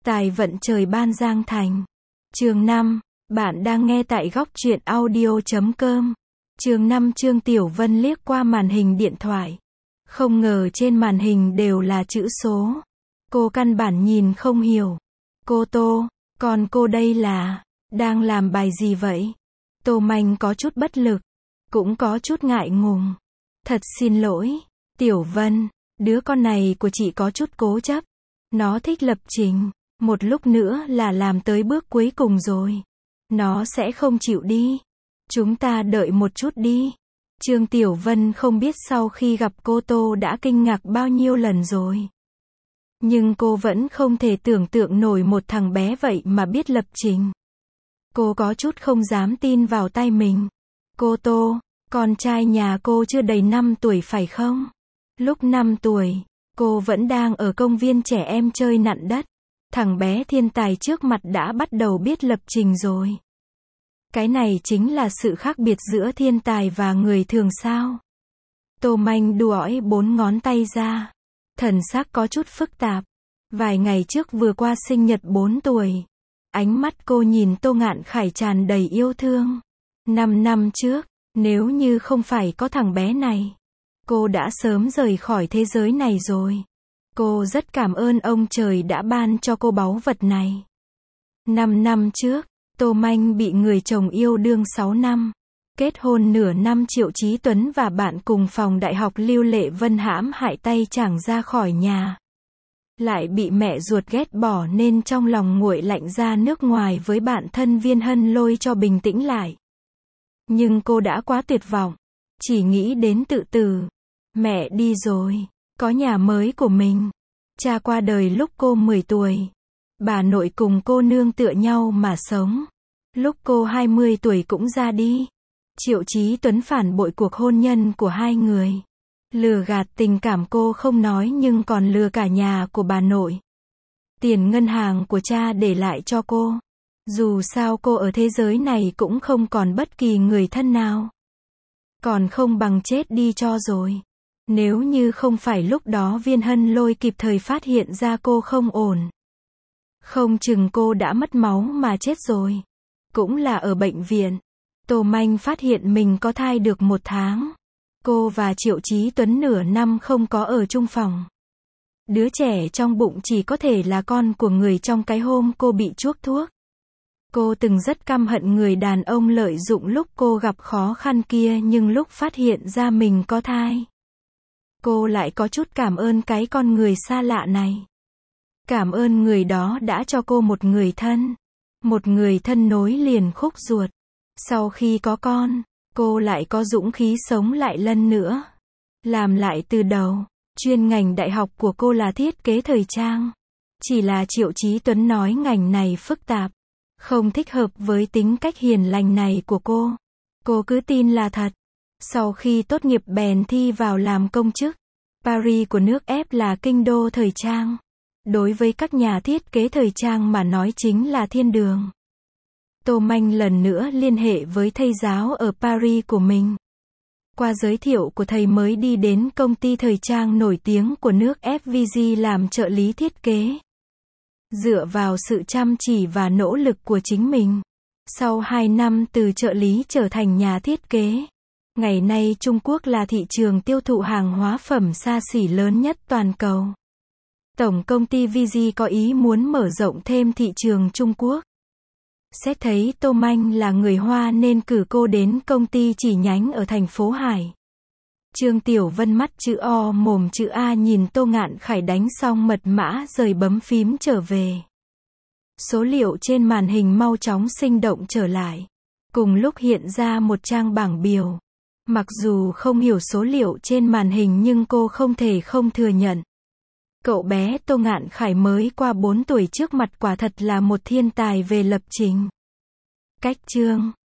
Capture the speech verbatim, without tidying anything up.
Tài vận trời ban Giang Thành. Chương năm. Bạn đang nghe tại góc truyện audio chấm com. Chương năm. Trương Tiểu Vân liếc qua màn hình điện thoại. Không ngờ trên màn hình đều là chữ số. Cô căn bản nhìn không hiểu. Cô Tô, còn cô đây là, đang làm bài gì vậy? Tô Manh có chút bất lực, cũng có chút ngại ngùng. Thật xin lỗi, Tiểu Vân, đứa con này của chị có chút cố chấp. Nó thích lập trình, một lúc nữa là làm tới bước cuối cùng rồi. Nó sẽ không chịu đi. Chúng ta đợi một chút đi. Trương Tiểu Vân không biết sau khi gặp cô Tô đã kinh ngạc bao nhiêu lần rồi. Nhưng cô vẫn không thể tưởng tượng nổi một thằng bé vậy mà biết lập trình. Cô có chút không dám tin vào tay mình. Cô Tô, con trai nhà cô chưa đầy năm tuổi phải không? Lúc năm tuổi, cô vẫn đang ở công viên trẻ em chơi nặn đất. Thằng bé thiên tài trước mặt đã bắt đầu biết lập trình rồi. Cái này chính là sự khác biệt giữa thiên tài và người thường sao? Tô Manh duỗi bốn ngón tay ra. Thần sắc có chút phức tạp. Vài ngày trước vừa qua sinh nhật bốn tuổi. Ánh mắt cô nhìn Tô Ngạn Khải tràn đầy yêu thương. Năm năm trước, nếu như không phải có thằng bé này, cô đã sớm rời khỏi thế giới này rồi. Cô rất cảm ơn ông trời đã ban cho cô báu vật này. Năm năm trước, Tô Manh bị người chồng yêu đương sáu năm. Kết hôn nửa năm Triệu Chí Tuấn và bạn cùng phòng đại học Lưu Lệ Vân hãm hại tay chàng ra khỏi nhà. Lại bị mẹ ruột ghét bỏ nên trong lòng nguội lạnh ra nước ngoài với bạn thân Viên Hân Lôi cho bình tĩnh lại. Nhưng cô đã quá tuyệt vọng. Chỉ nghĩ đến tự tử. Mẹ đi rồi. Có nhà mới của mình. Cha qua đời lúc cô mười tuổi. Bà nội cùng cô nương tựa nhau mà sống. Lúc cô hai mươi tuổi cũng ra đi. Triệu Chí Tuấn phản bội cuộc hôn nhân của hai người. Lừa gạt tình cảm cô không nói nhưng còn lừa cả nhà của bà nội. Tiền ngân hàng của cha để lại cho cô. Dù sao cô ở thế giới này cũng không còn bất kỳ người thân nào. Còn không bằng chết đi cho rồi. Nếu như không phải lúc đó Viên Hân Lôi kịp thời phát hiện ra cô không ổn. Không chừng cô đã mất máu mà chết rồi. Cũng là ở bệnh viện. Tô Manh phát hiện mình có thai được một tháng. Cô và Triệu Chí Tuấn nửa năm không có ở chung phòng. Đứa trẻ trong bụng chỉ có thể là con của người trong cái hôm cô bị chuốc thuốc. Cô từng rất căm hận người đàn ông lợi dụng lúc cô gặp khó khăn kia nhưng lúc phát hiện ra mình có thai. Cô lại có chút cảm ơn cái con người xa lạ này. Cảm ơn người đó đã cho cô một người thân. Một người thân nối liền khúc ruột. Sau khi có con, cô lại có dũng khí sống lại lần nữa. Làm lại từ đầu. Chuyên ngành đại học của cô là thiết kế thời trang. Chỉ là Triệu Chí Tuấn nói ngành này phức tạp. Không thích hợp với tính cách hiền lành này của cô. Cô cứ tin là thật. Sau khi tốt nghiệp bèn thi vào làm công chức. Paris của nước Ép là kinh đô thời trang. Đối với các nhà thiết kế thời trang mà nói chính là thiên đường. Tô Manh lần nữa liên hệ với thầy giáo ở Paris của mình. Qua giới thiệu của thầy mới đi đến công ty thời trang nổi tiếng của nước ép vê giê làm trợ lý thiết kế. Dựa vào sự chăm chỉ và nỗ lực của chính mình. Sau hai năm từ trợ lý trở thành nhà thiết kế. Ngày nay Trung Quốc là thị trường tiêu thụ hàng hóa phẩm xa xỉ lớn nhất toàn cầu. Tổng công ty vê giê có ý muốn mở rộng thêm thị trường Trung Quốc. Xét thấy Tô Manh là người Hoa nên cử cô đến công ty chỉ nhánh ở thành phố Hải. Trương Tiểu Vân mắt chữ O mồm chữ A nhìn Tô Ngạn Khải đánh xong mật mã rời bấm phím trở về. Số liệu trên màn hình mau chóng sinh động trở lại. Cùng lúc hiện ra một trang bảng biểu. Mặc dù không hiểu số liệu trên màn hình nhưng cô không thể không thừa nhận. Cậu bé Tô Ngạn Khải mới qua bốn tuổi trước mặt quả thật là một thiên tài về lập trình. Cách chương